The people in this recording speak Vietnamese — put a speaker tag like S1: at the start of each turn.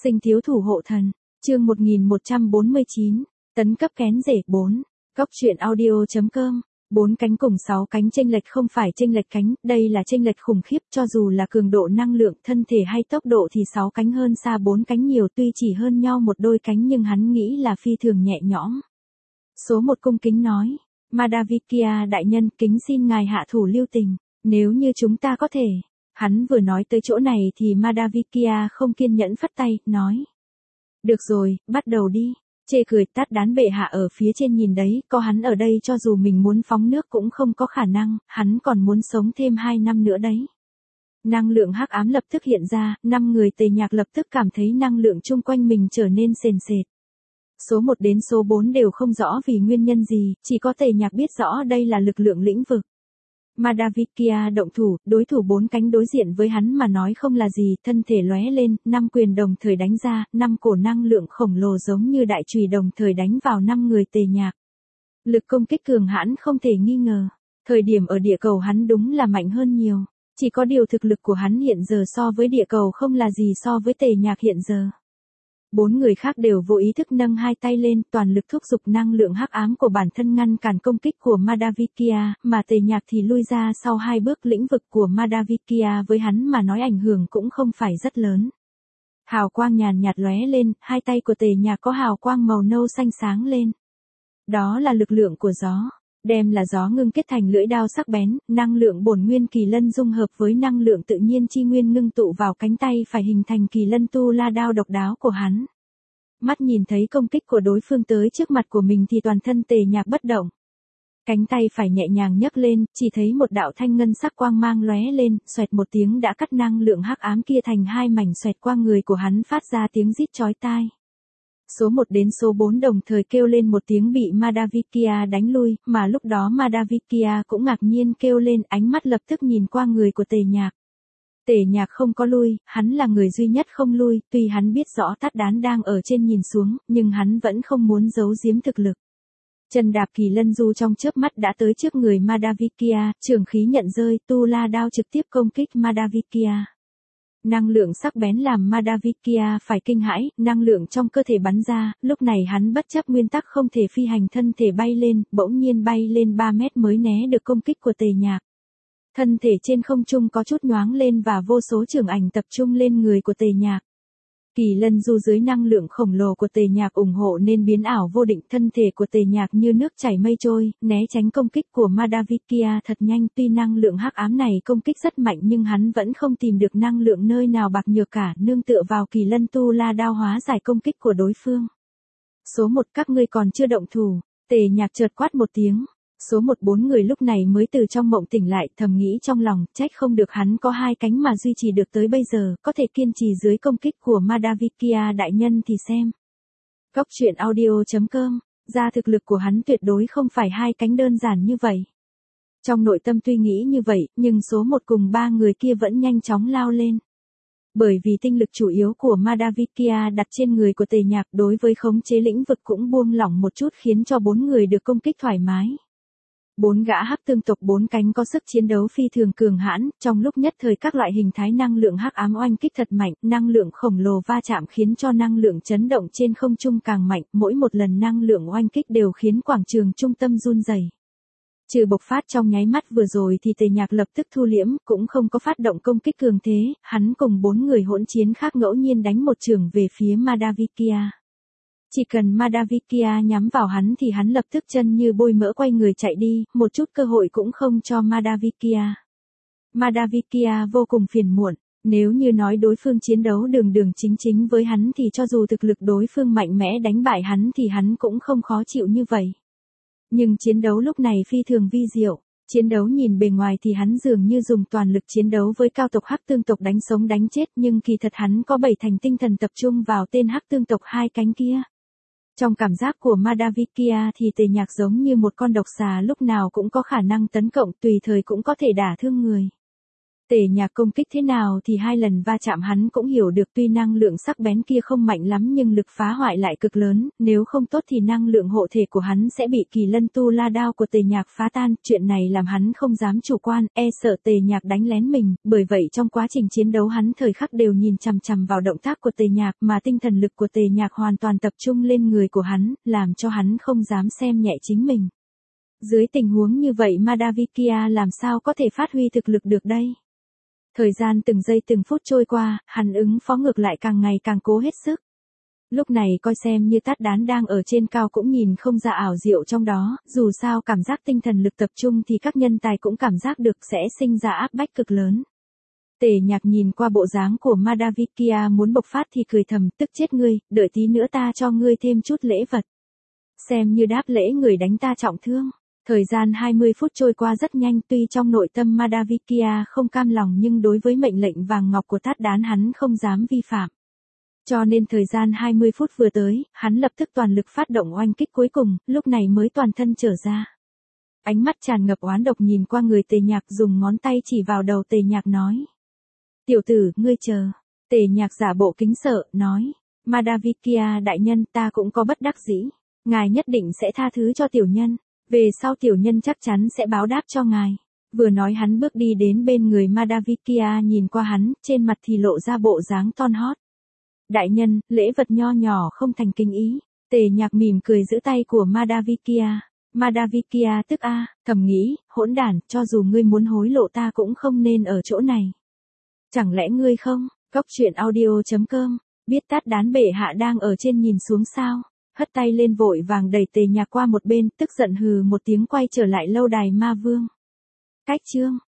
S1: Sinh thiếu thủ hộ thần, chương 1149, tấn cấp kén rể 4, Cóc truyện audio.com, 4 cánh cùng 6 cánh chênh lệch không phải chênh lệch cánh, đây là chênh lệch khủng khiếp, cho dù là cường độ năng lượng, thân thể hay tốc độ thì 6 cánh hơn xa 4 cánh nhiều, tuy chỉ hơn nhau một đôi cánh nhưng hắn nghĩ là phi thường nhẹ nhõm. Số 1 cung kính nói, Madhavikia đại nhân, kính xin ngài hạ thủ lưu tình, nếu như chúng ta có thể. Hắn vừa nói tới chỗ này thì Madhavikia không kiên nhẫn phất tay, nói. Được rồi, bắt đầu đi. Chê cười, tát đán bệ hạ ở phía trên nhìn đấy, có hắn ở đây cho dù mình muốn phóng nước cũng không có khả năng, hắn còn muốn sống thêm 2 năm nữa đấy. Năng lượng hắc ám lập tức hiện ra, 5 người Tề Nhạc lập tức cảm thấy năng lượng chung quanh mình trở nên sền sệt. Số 1 đến số 4 đều không rõ vì nguyên nhân gì, chỉ có Tề Nhạc biết rõ đây là lực lượng lĩnh vực. Madhavikia động thủ, đối thủ 4 cánh đối diện với hắn mà nói không là gì, thân thể lóe lên, 5 quyền đồng thời đánh ra, 5 cổ năng lượng khổng lồ giống như đại chùy đồng thời đánh vào 5 người Tề Nhạc. Lực công kích cường hãn không thể nghi ngờ, thời điểm ở địa cầu hắn đúng là mạnh hơn nhiều, chỉ có điều thực lực của hắn hiện giờ so với địa cầu không là gì so với Tề Nhạc hiện giờ. 4 người khác đều vô ý thức nâng 2 tay lên, toàn lực thúc giục năng lượng hắc ám của bản thân ngăn cản công kích của Madhavikia, mà Tề Nhạc thì lui ra sau 2 bước. Lĩnh vực của Madhavikia với hắn mà nói ảnh hưởng cũng không phải rất lớn. Hào quang nhàn nhạt lóe lên, 2 tay của Tề Nhạc có hào quang màu nâu xanh sáng lên. Đó là lực lượng của gió, đem là gió ngưng kết thành lưỡi đao sắc bén, năng lượng bổn nguyên kỳ lân dung hợp với năng lượng tự nhiên chi nguyên ngưng tụ vào cánh tay phải hình thành kỳ lân tu la đao độc đáo của hắn. Mắt nhìn thấy công kích của đối phương tới trước mặt của mình thì toàn thân Tề Nhạc bất động. Cánh tay phải nhẹ nhàng nhấc lên, chỉ thấy một đạo thanh ngân sắc quang mang lóe lên, xoẹt một tiếng đã cắt năng lượng hắc ám kia thành 2 mảnh, xoẹt qua người của hắn phát ra tiếng rít chói tai. Số 1 đến số 4 đồng thời kêu lên một tiếng bị Madhavikia đánh lui, mà lúc đó Madhavikia cũng ngạc nhiên kêu lên, ánh mắt lập tức nhìn qua người của Tề Nhạc. Tề Nhạc không có lui, hắn là người duy nhất không lui, tuy hắn biết rõ tát đán đang ở trên nhìn xuống, nhưng hắn vẫn không muốn giấu giếm thực lực. Chân đạp kỳ lân du trong chớp mắt đã tới trước người Madhavikia, trường khí nhận rơi, tu la đao trực tiếp công kích Madhavikia. Năng lượng sắc bén làm Madhavikia phải kinh hãi, năng lượng trong cơ thể bắn ra, lúc này hắn bất chấp nguyên tắc không thể phi hành, thân thể bay lên, bỗng nhiên bay lên 3 mét mới né được công kích của Tề Nhạc. Thân thể trên không trung có chút nhoáng lên và vô số chưởng ảnh tập trung lên người của Tề Nhạc. Kỳ lân du dưới năng lượng khổng lồ của Tề Nhạc ủng hộ nên biến ảo vô định, thân thể của Tề Nhạc như nước chảy mây trôi, né tránh công kích của Madhavikia thật nhanh. Tuy năng lượng hắc ám này công kích rất mạnh nhưng hắn vẫn không tìm được năng lượng nơi nào bạc nhược cả, nương tựa vào kỳ lân tu la đao hóa giải công kích của đối phương. Số 1 các ngươi còn chưa động thủ, Tề Nhạc chợt quát một tiếng. Số 1 4 người lúc này mới từ trong mộng tỉnh lại, thầm nghĩ trong lòng, trách không được hắn có 2 cánh mà duy trì được tới bây giờ, có thể kiên trì dưới công kích của Madhavikia đại nhân thì xem. Cóc truyện audio.com, ra thực lực của hắn tuyệt đối không phải 2 cánh đơn giản như vậy. Trong nội tâm tuy nghĩ như vậy, nhưng số 1 cùng 3 người kia vẫn nhanh chóng lao lên. Bởi vì tinh lực chủ yếu của Madhavikia đặt trên người của Tề Nhạc, đối với khống chế lĩnh vực cũng buông lỏng một chút khiến cho 4 người được công kích thoải mái. 4 gã hắc tương tộc 4 cánh có sức chiến đấu phi thường cường hãn, trong lúc nhất thời các loại hình thái năng lượng hắc ám oanh kích thật mạnh, năng lượng khổng lồ va chạm khiến cho năng lượng chấn động trên không trung càng mạnh, mỗi một lần năng lượng oanh kích đều khiến quảng trường trung tâm run rẩy. Trừ bộc phát trong nháy mắt vừa rồi thì Tề Nhạc lập tức thu liễm, cũng không có phát động công kích cường thế, hắn cùng 4 người hỗn chiến khác ngẫu nhiên đánh một chưởng về phía Madhavikia. Chỉ cần Madhavikia nhắm vào hắn thì hắn lập tức chân như bôi mỡ quay người chạy đi, một chút cơ hội cũng không cho Madhavikia. Madhavikia vô cùng phiền muộn, nếu như nói đối phương chiến đấu đường đường chính chính với hắn thì cho dù thực lực đối phương mạnh mẽ đánh bại hắn thì hắn cũng không khó chịu như vậy. Nhưng chiến đấu lúc này phi thường vi diệu, chiến đấu nhìn bề ngoài thì hắn dường như dùng toàn lực chiến đấu với cao tộc hắc tương tộc đánh sống đánh chết, nhưng kỳ thật hắn có 7 thành tinh thần tập trung vào tên hắc tương tộc 2 cánh kia. Trong cảm giác của Madhavikia thì Tề Nhạc giống như một con độc xà lúc nào cũng có khả năng tấn công, tùy thời cũng có thể đả thương người. Tề Nhạc công kích thế nào thì 2 lần va chạm hắn cũng hiểu được, tuy năng lượng sắc bén kia không mạnh lắm nhưng lực phá hoại lại cực lớn, nếu không tốt thì năng lượng hộ thể của hắn sẽ bị Kỳ Lân Tu La đao của Tề Nhạc phá tan, chuyện này làm hắn không dám chủ quan, e sợ Tề Nhạc đánh lén mình, bởi vậy trong quá trình chiến đấu hắn thời khắc đều nhìn chằm chằm vào động tác của Tề Nhạc, mà tinh thần lực của Tề Nhạc hoàn toàn tập trung lên người của hắn, làm cho hắn không dám xem nhẹ chính mình. Dưới tình huống như vậy Madavikia làm sao có thể phát huy thực lực được đây? Thời gian từng giây từng phút trôi qua, hắn ứng phó ngược lại càng ngày càng cố hết sức. Lúc này coi xem như Tát Đán đang ở trên cao cũng nhìn không ra ảo diệu trong đó, dù sao cảm giác tinh thần lực tập trung thì các nhân tài cũng cảm giác được sẽ sinh ra áp bách cực lớn. Tề Nhạc nhìn qua bộ dáng của Madavikia muốn bộc phát thì cười thầm, tức chết ngươi, đợi tí nữa ta cho ngươi thêm chút lễ vật. Xem như đáp lễ người đánh ta trọng thương. Thời gian 20 phút trôi qua rất nhanh, tuy trong nội tâm Madavikia không cam lòng nhưng đối với mệnh lệnh vàng ngọc của Tát Đán hắn không dám vi phạm. Cho nên thời gian 20 phút vừa tới, hắn lập tức toàn lực phát động oanh kích cuối cùng, lúc này mới toàn thân trở ra. Ánh mắt tràn ngập oán độc nhìn qua người Tề Nhạc, dùng ngón tay chỉ vào đầu Tề Nhạc nói. Tiểu tử, ngươi chờ. Tề Nhạc giả bộ kính sợ, nói. Madavikia đại nhân, ta cũng có bất đắc dĩ. Ngài nhất định sẽ tha thứ cho tiểu nhân. Về sau tiểu nhân chắc chắn sẽ báo đáp cho ngài. Vừa nói hắn bước đi đến bên người Madavikia, nhìn qua hắn, trên mặt thì lộ ra bộ dáng ton hót. Đại nhân, lễ vật nho nhỏ không thành kinh ý. Tề Nhạc mỉm cười giữ tay của Madavikia. Madavikia tức thầm nghĩ, hỗn đản, cho dù ngươi muốn hối lộ ta cũng không nên ở chỗ này. Chẳng lẽ ngươi không? Goctruyện.audio.com. Biết Tát Đán bệ hạ đang ở trên nhìn xuống sao? Hất tay lên vội vàng đẩy Tề Nhạc qua một bên, tức giận hừ một tiếng quay trở lại lâu đài ma vương. Cách chương